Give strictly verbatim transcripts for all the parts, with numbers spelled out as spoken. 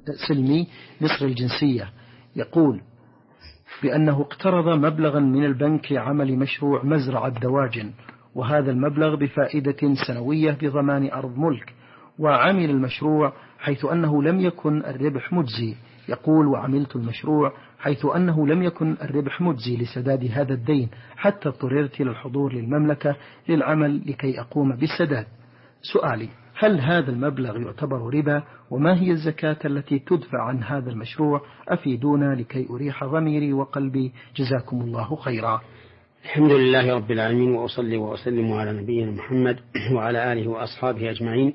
سلمي مصر الجنسية، يقول بأنه اقترض مبلغا من البنك لعمل مشروع مزرعة دواجن، وهذا المبلغ بفائدة سنوية بضمان أرض ملك، وعمل المشروع حيث أنه لم يكن الربح مجزي. يقول وعملت المشروع حيث أنه لم يكن الربح مجزي لسداد هذا الدين، حتى اضطررت إلى الحضور للمملكة للعمل لكي أقوم بالسداد. سؤالي: هل هذا المبلغ يعتبر ربا؟ وما هي الزكاة التي تدفع عن هذا المشروع؟ أفيدونا لكي أريح ضميري وقلبي، جزاكم الله خيرا. الحمد لله رب العالمين، وأصلي وأسلم على نبينا محمد وعلى آله وأصحابه أجمعين.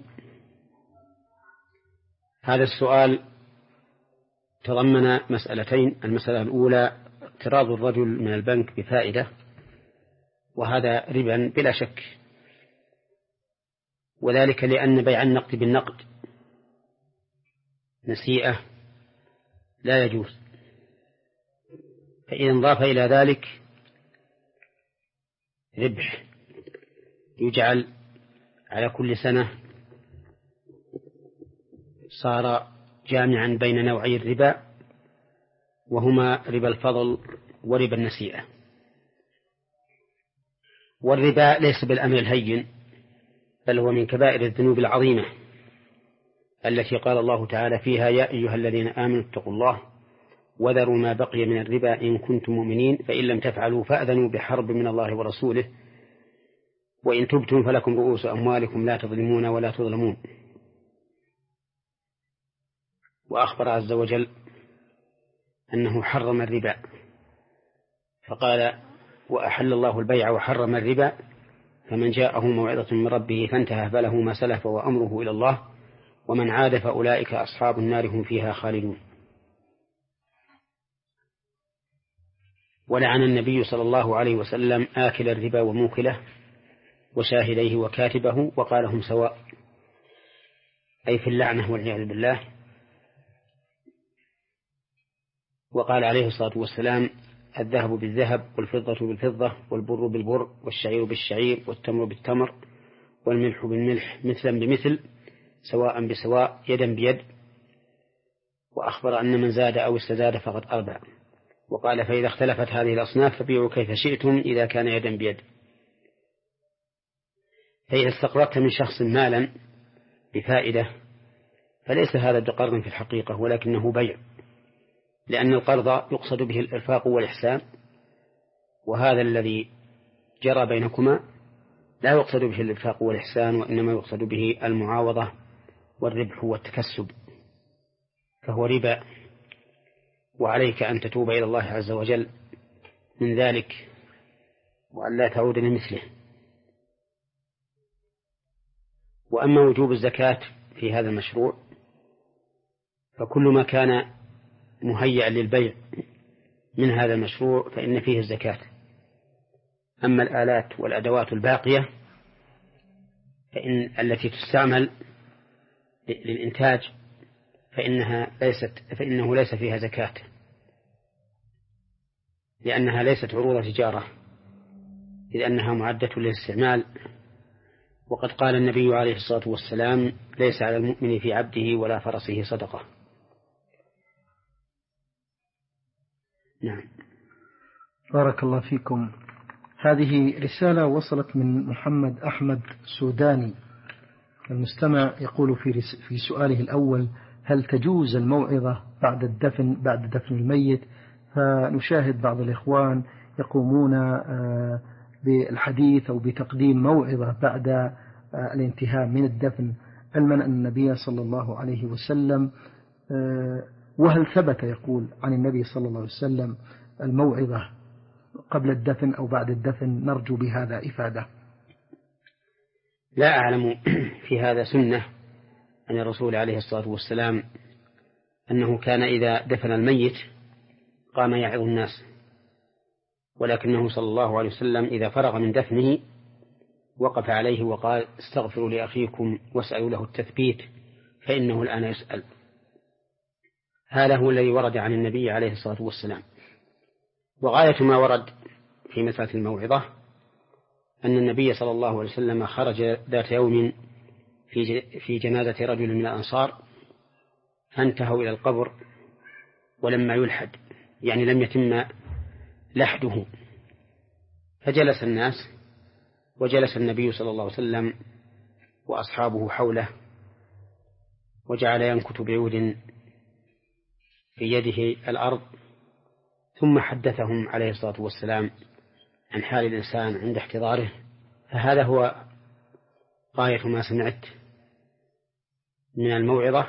هذا السؤال تضمن مسألتين. المسألة الأولى اقتراض الرجل من البنك بفائدة، وهذا ربا بلا شك، وذلك لأن بيع النقد بالنقد نسيئة لا يجوز، فإذا انضاف إلى ذلك ربح يجعل على كل سنة صار جامعا بين نوعي الربا، وهما ربا الفضل وربا النسيئة. والربا ليس بالأمر الهين، بل هو من كبائر الذنوب العظيمة التي قال الله تعالى فيها: يا أيها الذين آمنوا اتقوا الله وذروا ما بقي من الربا إن كنتم مؤمنين فإن لم تفعلوا فأذنوا بحرب من الله ورسوله وإن تبتم فلكم رؤوس أموالكم لا تظلمون ولا تظلمون. وأخبر عز وجل أنه حرم الربا، فقال: وأحل الله البيع وحرم الربا فمن جاءه موعظة من ربه فانتهى فله ما سلف وأمره إلى الله ومن عاد فأولئك أصحاب النار هم فيها خالدون. ولعن النبي صلى الله عليه وسلم آكل الربا وموكله وشاهديه وكاتبه وقال: هم سواء، أي في اللعنة والعياذ بالله. وقال عليه الصلاة والسلام: الذهب بالذهب والفضة بالفضة والبر بالبر والشعير بالشعير والتمر بالتمر والملح بالملح مثلا بمثل سواء بسواء يدا بيد. وأخبر أن من زاد أو استزاد فقد أربع. وقال: فإذا اختلفت هذه الأصناف فبيعوا كيف شئتم إذا كان يدا بيد. فإذا استقرضت من شخص مالا بفائدة فليس هذا بقرض في الحقيقة، ولكنه بيع، لأن القرض يقصد به الإرفاق والإحسان، وهذا الذي جرى بينكما لا يقصد به الإرفاق والإحسان، وإنما يقصد به المعاوضة والربح والتكسب، فهو ربا. وعليك أن تتوب إلى الله عز وجل من ذلك وأن لا تعود لمثله. وأما وجوب الزكاة في هذا المشروع فكل ما كان مهيئا للبيع من هذا المشروع فإن فيه الزكاة. أما الآلات والأدوات الباقية فإن التي تستعمل للإنتاج فإنها ليست فإنه ليس فيها زكاة، لأنها ليست عروض تجارة، إذ أنها معدة للاستعمال. وقد قال النبي عليه الصلاة والسلام: ليس على المؤمن في عبده ولا فرسه صدقة. نعم. بارك الله فيكم. هذه رسالة وصلت من محمد أحمد سوداني. المستمع يقول في في سؤاله الأول: هل تجوز الموعظة بعد الدفن بعد دفن الميت؟ فنشاهد بعض الإخوان يقومون بالحديث أو بتقديم موعظة بعد الانتهاء من الدفن، علما أن النبي صلى الله عليه وسلم، وهل ثبت يقول عن النبي صلى الله عليه وسلم الموعظة قبل الدفن أو بعد الدفن؟ نرجو بهذا إفادة. لا أعلم في هذا سنة عن الرسول عليه الصلاة والسلام أنه كان إذا دفن الميت قام يعظ الناس، ولكنه صلى الله عليه وسلم إذا فرغ من دفنه وقف عليه وقال: استغفروا لأخيكم واسألوا له التثبيت فإنه الآن يسأل. هذا هو الذي ورد عن النبي عليه الصلاة والسلام. وغاية ما ورد في مسألة الموعظة أن النبي صلى الله عليه وسلم خرج ذات يوم في في جنازة رجل من الأنصار، فانتهوا إلى القبر ولما يلحد، يعني لم يتم لحده، فجلس الناس وجلس النبي صلى الله عليه وسلم وأصحابه حوله، وجعل ينكت بعود في يده الأرض، ثم حدثهم عليه الصلاة والسلام عن حال الإنسان عند احتضاره. فهذا هو غاية ما سمعت من الموعظة.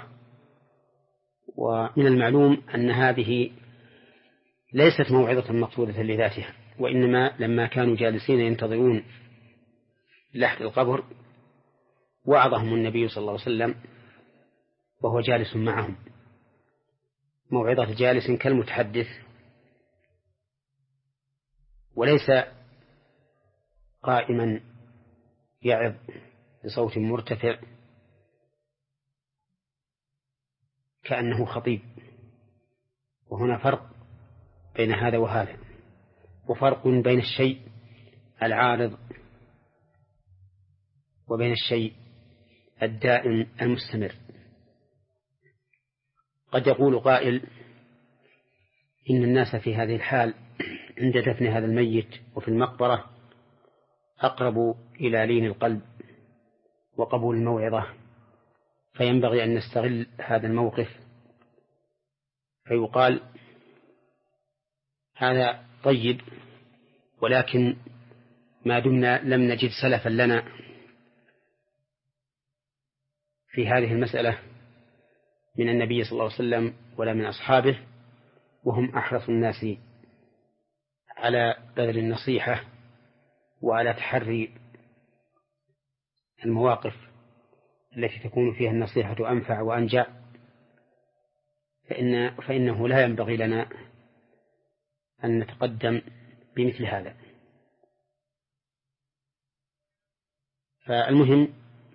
ومن المعلوم أن هذه ليست موعظة مقصودة لذاتها، وإنما لما كانوا جالسين ينتظرون لحد القبر وعظهم النبي صلى الله عليه وسلم وهو جالس معهم، موعظة جالس كالمتحدث، وليس قائما يعظ بصوت مرتفع كأنه خطيب. وهنا فرق بين هذا وهذا، وفرق بين الشيء العارض وبين الشيء الدائم المستمر. قد يقول قائل إن الناس في هذه الحال عند دفن هذا الميت وفي المقبرة أقرب إلى لين القلب وقبول الموعظة، فينبغي أن نستغل هذا الموقف، فيقال هذا طيب، ولكن ما دمنا لم نجد سلفا لنا في هذه المسألة من النبي صلى الله عليه وسلم ولا من أصحابه، وهم أحرص الناس على بذل النصيحة وعلى تحري المواقف التي تكون فيها النصيحة أنفع وأنجع، فإن فإنه لا ينبغي لنا أن نتقدم بمثل هذا. فالمهم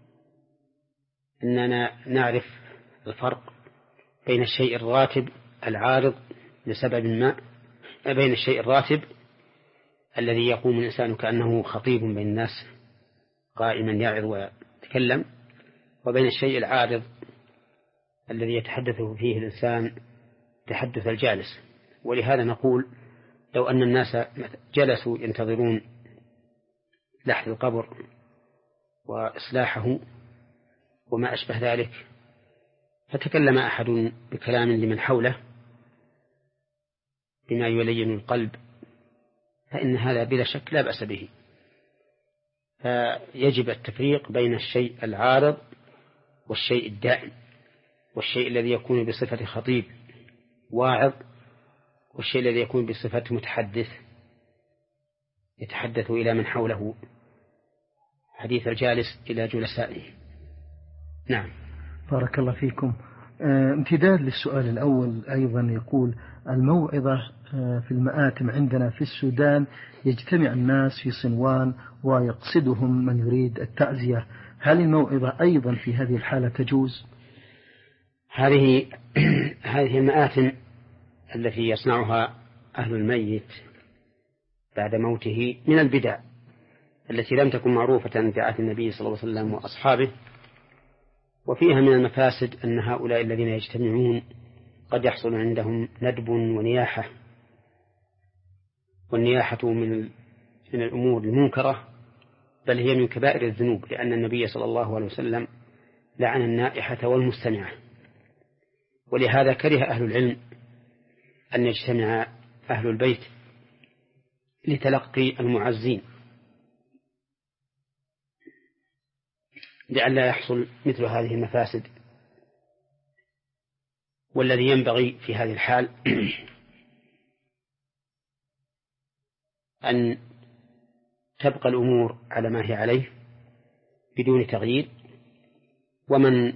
أننا نعرف الفرق بين الشيء الراتب العارض لسبب ما، بين الشيء الراتب الذي يقوم الإنسان كأنه خطيب بين الناس قائما يعظ ويتكلم، وبين الشيء العارض الذي يتحدث فيه الإنسان تحدث الجالس. ولهذا نقول لو أن الناس جلسوا ينتظرون لحد القبر وإصلاحه وما أشبه ذلك، فتكلم أحد بكلام لمن حوله بما يلين القلب، فإن هذا بلا شك لا بأس به. فيجب التفريق بين الشيء العارض والشيء الدائم، والشيء الذي يكون بصفة خطيب واعظ، والشيء الذي يكون بصفة متحدث يتحدث إلى من حوله حديث الجالس إلى جلسائه. نعم. بارك الله فيكم. امتداد للسؤال الأول أيضا يقول: الموعظة في المآتم عندنا في السودان يجتمع الناس في صنوان ويقصدهم من يريد التعزية، هل الموعظة أيضا في هذه الحالة تجوز؟ هذه هذه المآتم التي يصنعها أهل الميت بعد موته من البدع التي لم تكن معروفة في عهد النبي صلى الله عليه وسلم وأصحابه، وفيها من المفاسد أن هؤلاء الذين يجتمعون قد يحصل عندهم ندب ونياحة، والنياحة من من الأمور المنكرة، بل هي من كبائر الذنوب، لأن النبي صلى الله عليه وسلم لعن النائحة والمستمعة. ولهذا كره أهل العلم أن يجتمع أهل البيت لتلقي المعزين، لئلا يحصل مثل هذه المفاسد. والذي ينبغي في هذه الحال أن تبقى الأمور على ما هي عليه بدون تغيير، ومن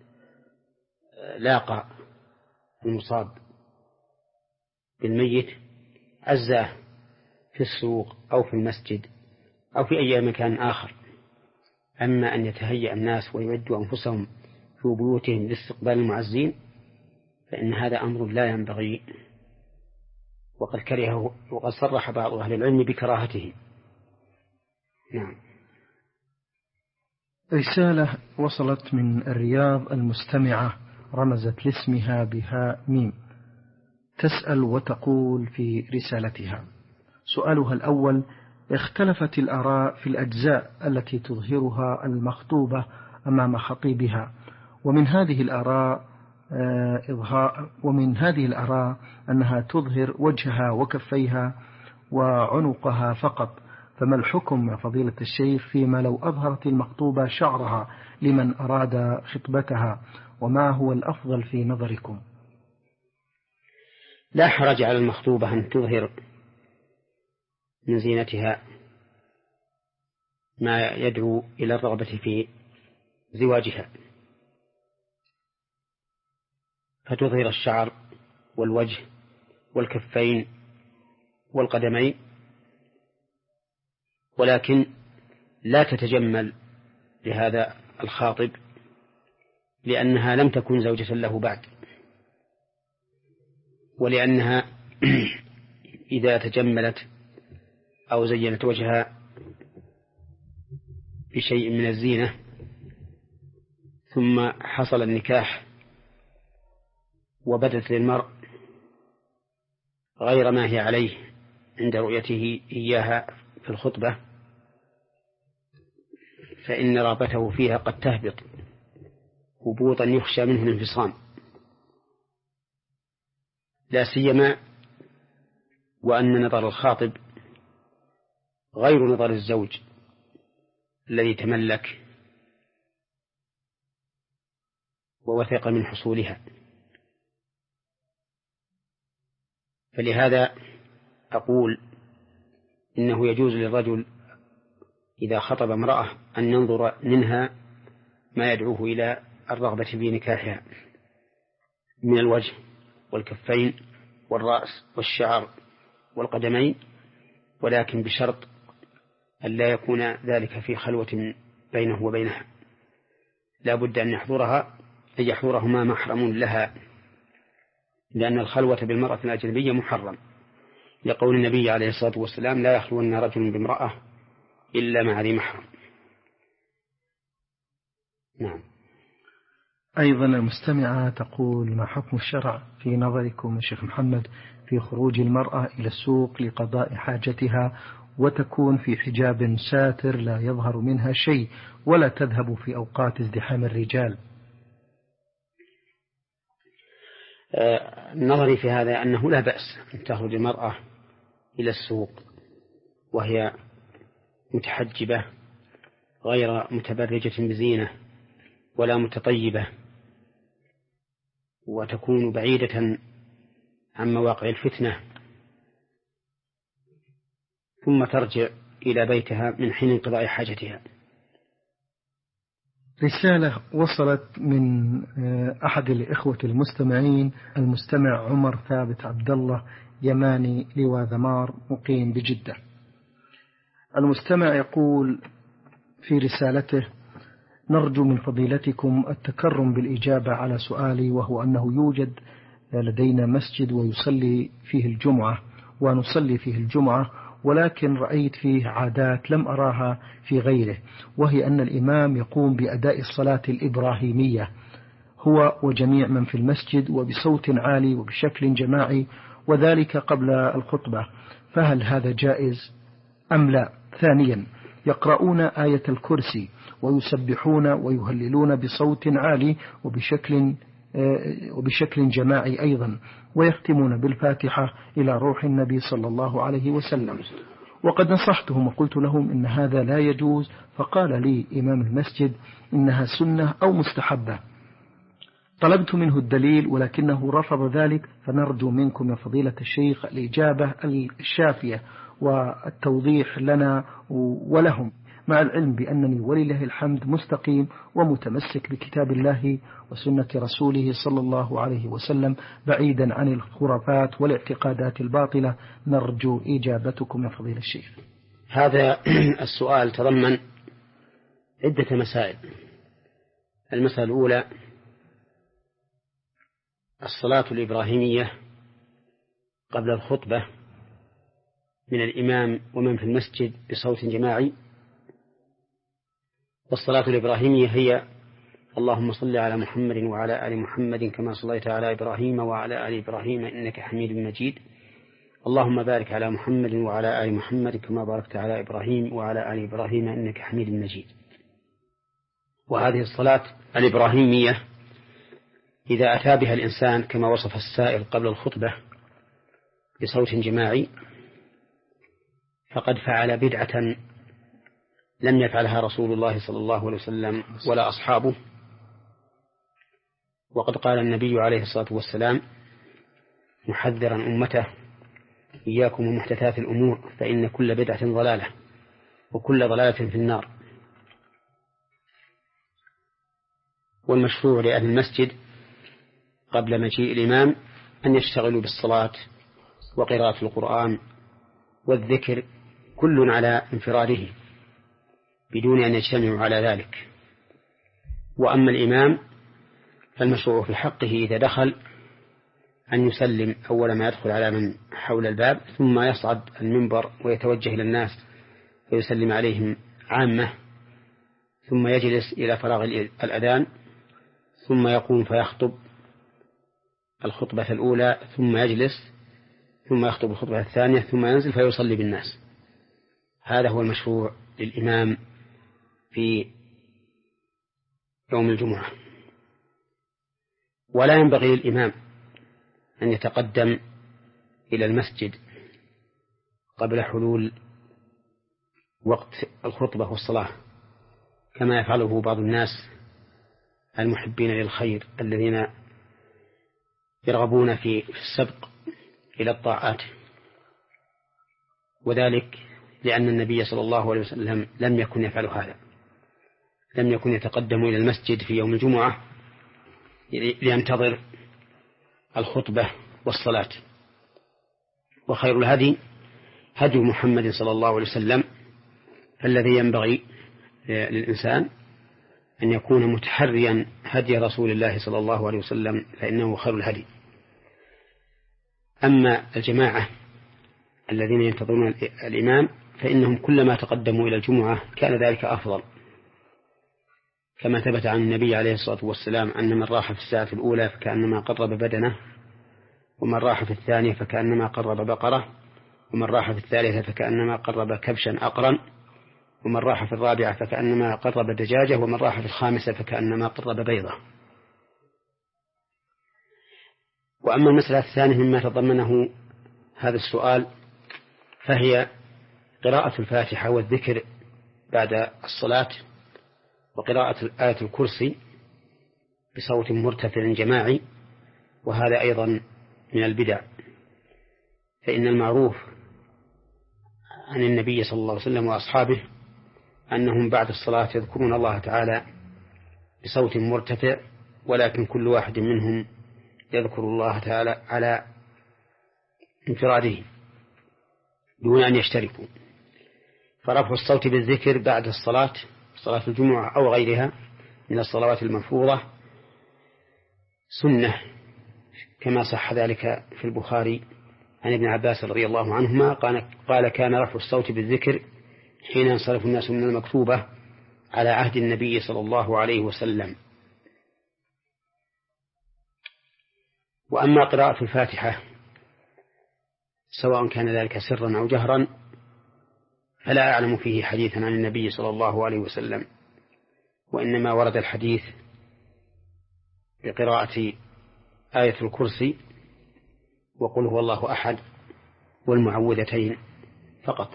لاقى المصاب بالميت عزاه في السوق أو في المسجد أو في أي مكان آخر. أما أن يتهيأ الناس ويعدوا أنفسهم في بيوتهم لاستقبال المعزين فإن هذا أمر لا ينبغي، وقد كرهه وقد صرح بعض أهل العلم بكراهته. نعم. رسالة وصلت من الرياض المستمعة رمزت لاسمها بهاء ميم. تسأل وتقول في رسالتها: سؤالها الأول: اختلفت الآراء في الأجزاء التي تظهرها المخطوبة أمام خطيبها، ومن هذه الآراء إظهار ومن هذه الآراء أنها تظهر وجهها وكفيها وعنقها فقط، فما الحكم يا فضيلة الشيخ فيما لو أظهرت المخطوبة شعرها لمن أراد خطبتها، وما هو الأفضل في نظركم؟ لا حرج على المخطوبة أن تظهر من زينتها ما يدعو إلى الرغبة في زواجها، فتظهر الشعر والوجه والكفين والقدمين، ولكن لا تتجمل لهذا الخاطب لأنها لم تكن زوجة له بعد، ولأنها إذا تجملت أو زينت وجهها بشيء من الزينة ثم حصل النكاح وبدت للمرء غير ما هي عليه عند رؤيته إياها في الخطبة، فإن رغبته فيها قد تهبط هبوطا يخشى منه الانفصام، لا سيما وأن نظر الخاطب غير نظر الزوج الذي تملك ووثق من حصولها. فلهذا أقول إنه يجوز للرجل إذا خطب امرأة أن ينظر منها ما يدعوه إلى الرغبة في نكاحها من الوجه والكفين والرأس والشعر والقدمين، ولكن بشرط أن لا يكون ذلك في خلوة بينه وبينها، لا بد أن يحضرها أن يحضرهما محرم لها، لأن الخلوة بالمرأة الأجنبية محرم، لقول النبي عليه الصلاة والسلام: لا يخلون رجل بامرأة إلا مع ذي محرم. نعم. أيضا المستمعة تقول: ما حكم الشرع في نظركم يا شيخ محمد في خروج المرأة إلى السوق لقضاء حاجتها وتكون في حجاب ساتر لا يظهر منها شيء ولا تذهب في أوقات ازدحام الرجال؟ نظري في هذا أنه لا بأس أن تخرج المرأة إلى السوق وهي متحجبة غير متبرجة بزينة ولا متطيبة، وتكون بعيدة عن مواقع الفتنة، ثم ترجع إلى بيتها من حين انقضاء حاجتها. رسالة وصلت من أحد الإخوة المستمعين، المستمع عمر ثابت عبد الله يماني لواء ذمار مقيم بجدة. المستمع يقول في رسالته: نرجو من فضيلتكم التكرم بالإجابة على سؤالي، وهو أنه يوجد لدينا مسجد ويصلي فيه الجمعة ونصلي فيه الجمعة، ولكن رأيت فيه عادات لم أراها في غيره، وهي أن الإمام يقوم بأداء الصلاة الإبراهيمية هو وجميع من في المسجد وبصوت عالي وبشكل جماعي، وذلك قبل الخطبة، فهل هذا جائز أم لا؟ ثانيا، يقرؤون آية الكرسي ويسبحون ويهللون بصوت عالي وبشكل وبشكل جماعي أيضا، ويختمون بالفاتحة إلى روح النبي صلى الله عليه وسلم. وقد نصحتهم وقلت لهم إن هذا لا يجوز، فقال لي إمام المسجد إنها سنة أو مستحبة. طلبت منه الدليل ولكنه رفض ذلك، فنرجو منكم يا فضيلة الشيخ الإجابة الشافية والتوضيح لنا ولهم، مع العلم بأنني ولله الحمد مستقيم ومتمسك بكتاب الله وسنة رسوله صلى الله عليه وسلم، بعيدا عن الخرافات والاعتقادات الباطلة. نرجو إجابتكم يا فضيلة الشيخ. هذا السؤال تضمن عدة مسائل. المسألة الأولى: الصلاة الإبراهيمية قبل الخطبة من الإمام ومن في المسجد بصوت جماعي، والصلاة الإبراهيمية هي اللهم صل على محمد وعلى آل محمد كما صليت على إبراهيم وعلى آل إبراهيم إنك حميد مجيد. اللهم بارك على محمد وعلى آل محمد كما باركت على إبراهيم وعلى آل إبراهيم إنك حميد مجيد. وهذه الصلاة الإبراهيمية إذا أتى بها الإنسان كما وصف السائل قبل الخطبة بصوت جماعي فقد فعل بدعة لم يفعلها رسول الله صلى الله عليه وسلم ولا أصحابه. وقد قال النبي عليه الصلاة والسلام محذرا أمته: إياكم ومحدثات الأمور فإن كل بدعة ضلالة وكل ضلالة في النار. والمشروع لأهل المسجد قبل مجيء الإمام أن يشتغلوا بالصلاة وقراءة القرآن والذكر كل على انفراده بدون أن يجتمعوا على ذلك. وأما الإمام فالمشروع في حقه إذا دخل أن يسلم أول ما يدخل على من حول الباب، ثم يصعد المنبر ويتوجه إلى الناس ويسلم عليهم عامة، ثم يجلس إلى فراغ الأذان، ثم يقوم فيخطب الخطبة الأولى، ثم يجلس، ثم يخطب الخطبة الثانية، ثم ينزل فيصلي بالناس. هذا هو المشروع للإمام في يوم الجمعة. ولا ينبغي للإمام أن يتقدم إلى المسجد قبل حلول وقت الخطبة والصلاة كما يفعله بعض الناس المحبين للخير الذين يرغبون في السبق إلى الطاعات، وذلك لأن النبي صلى الله عليه وسلم لم يكن يفعل هذا، لم يكن يتقدم إلى المسجد في يوم الجمعة لينتظر الخطبة والصلاة. وخير الهدي هدي محمد صلى الله عليه وسلم، فالذي ينبغي للإنسان أن يكون متحريا هدي رسول الله صلى الله عليه وسلم، فإنه خير الهدي. أما الجماعة الذين ينتظرون الإمام فإنهم كلما تقدموا إلى الجمعة كان ذلك أفضل، كما ثبت عن النبي عليه الصلاة والسلام أن من راح في الساعة الأولى فكأنما قرب بدنه، ومن راح في الثانية فكأنما قرب بقرة، ومن راح في الثالثة فكأنما قرب كبشا أقرا، ومن راح في الرابعة فكأنما قرب دجاجة، ومن راح في الخامسة فكأنما قرب بيضة. وأما المسألة الثانية مما تضمنه هذا السؤال فهي قراءة الفاتحة والذكر بعد الصلاة، وقراءة آية الكرسي بصوت مرتفع جماعي، وهذا أيضا من البدع. فإن المعروف عن النبي صلى الله عليه وسلم وأصحابه أنهم بعد الصلاة يذكرون الله تعالى بصوت مرتفع، ولكن كل واحد منهم يذكر الله تعالى على انفراده دون أن يشتركوا. فرفع الصوت بالذكر بعد الصلاة، صلاة الجمعة أو غيرها من الصلوات المفروضة، سنة، كما صح ذلك في البخاري عن ابن عباس رضي الله عنهما قال: كان رفع الصوت بالذكر حين ينصرف الناس من المكتوبة على عهد النبي صلى الله عليه وسلم. وأما قراءة الفاتحة سواء كان ذلك سرا أو جهرا فلا أعلم فيه حديثا عن النبي صلى الله عليه وسلم، وإنما ورد الحديث بقراءة آية الكرسي وقل هو الله أحد والمعوذتين فقط.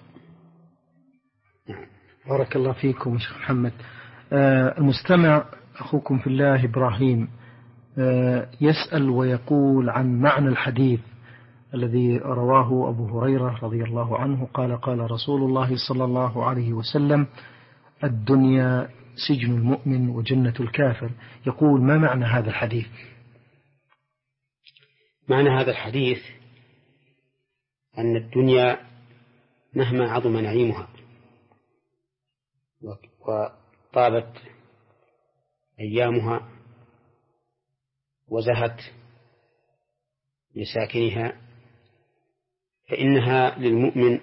بارك الله فيكم شيخ محمد. آه المستمع أخوكم في الله إبراهيم آه يسأل ويقول عن معنى الحديث الذي رواه أبو هريرة رضي الله عنه قال: قال رسول الله صلى الله عليه وسلم: الدنيا سجن المؤمن وجنة الكافر. يقول: ما معنى هذا الحديث؟ معنى هذا الحديث أن الدنيا مهما عظم نعيمها وطابت أيامها وزهت لساكنها فإنها للمؤمن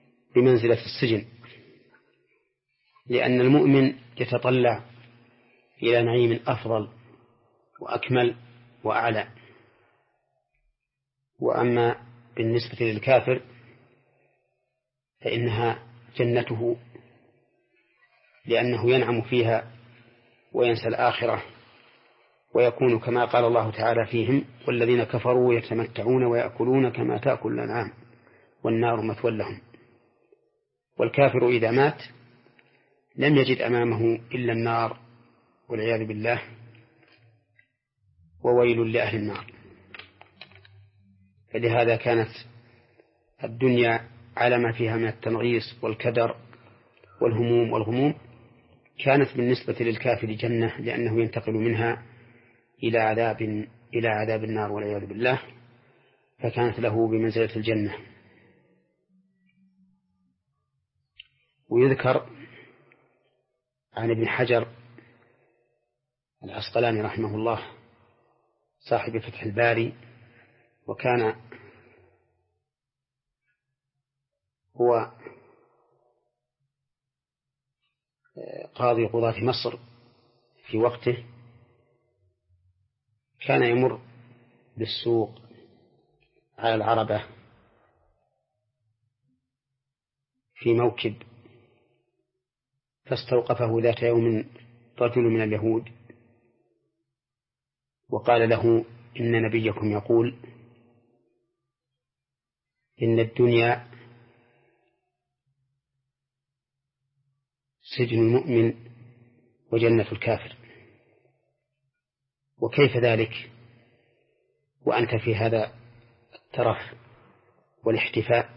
بمنزلة السجن، لأن المؤمن يتطلع إلى نعيم أفضل وأكمل وأعلى. وأما بالنسبة للكافر فإنها جنته، لأنه ينعم فيها وينسى الآخرة، ويكون كما قال الله تعالى فيهم: والذين كفروا يتمتعون ويأكلون كما تأكل الأنعام والنار مثوى لهم. والكافر إذا مات لم يجد أمامه إلا النار والعياذ بالله، وويل لأهل النار. فلهذا كانت الدنيا على ما فيها من التنغيص والكدر والهموم والغموم كانت بالنسبة للكافر جنة، لأنه ينتقل منها إلى عذاب إلى عذاب النار والعياذ بالله، فكانت له بمنزلة الجنة. ويذكر عن ابن حجر العسقلاني رحمه الله صاحب فتح الباري، وكان هو قاضي قضاة مصر في وقته، كان يمر بالسوق على العربة في موكب، فاستوقفه ذات يوم رجل من اليهود وقال له: إن نبيكم يقول إن الدنيا سجن المؤمن وجنة الكافر، وكيف ذلك وأنت في هذا الترف والاحتفاء؟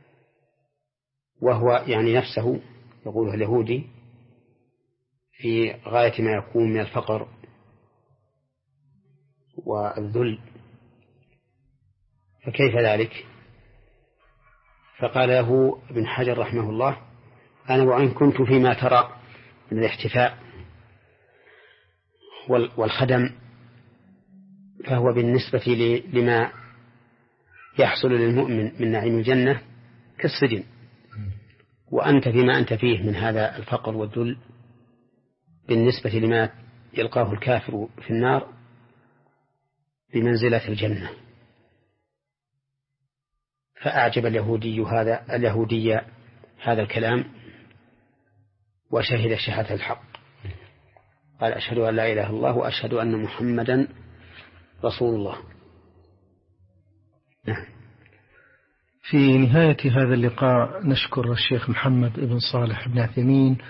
وهو يعني نفسه يقوله اليهودي في غاية ما يكون من الفقر والذل، فكيف ذلك؟ فقال له ابن حجر رحمه الله: أنا وإن كنت فيما ترى من الاحتفاء والخدم فهو بالنسبة لما يحصل للمؤمن من نعيم الجنة كالسجن، وأنت فيما أنت فيه من هذا الفقر والذل بالنسبة لما يلقاه الكافر في النار بمنزلة الجنة. فأعجب اليهودي هذا اليهودي هذا الكلام، وشهد شهادة الحق، قال: أشهد أن لا إله إلا الله وأشهد أن محمدا رسول الله. نعم. في نهاية هذا اللقاء نشكر الشيخ محمد بن صالح بن عثيمين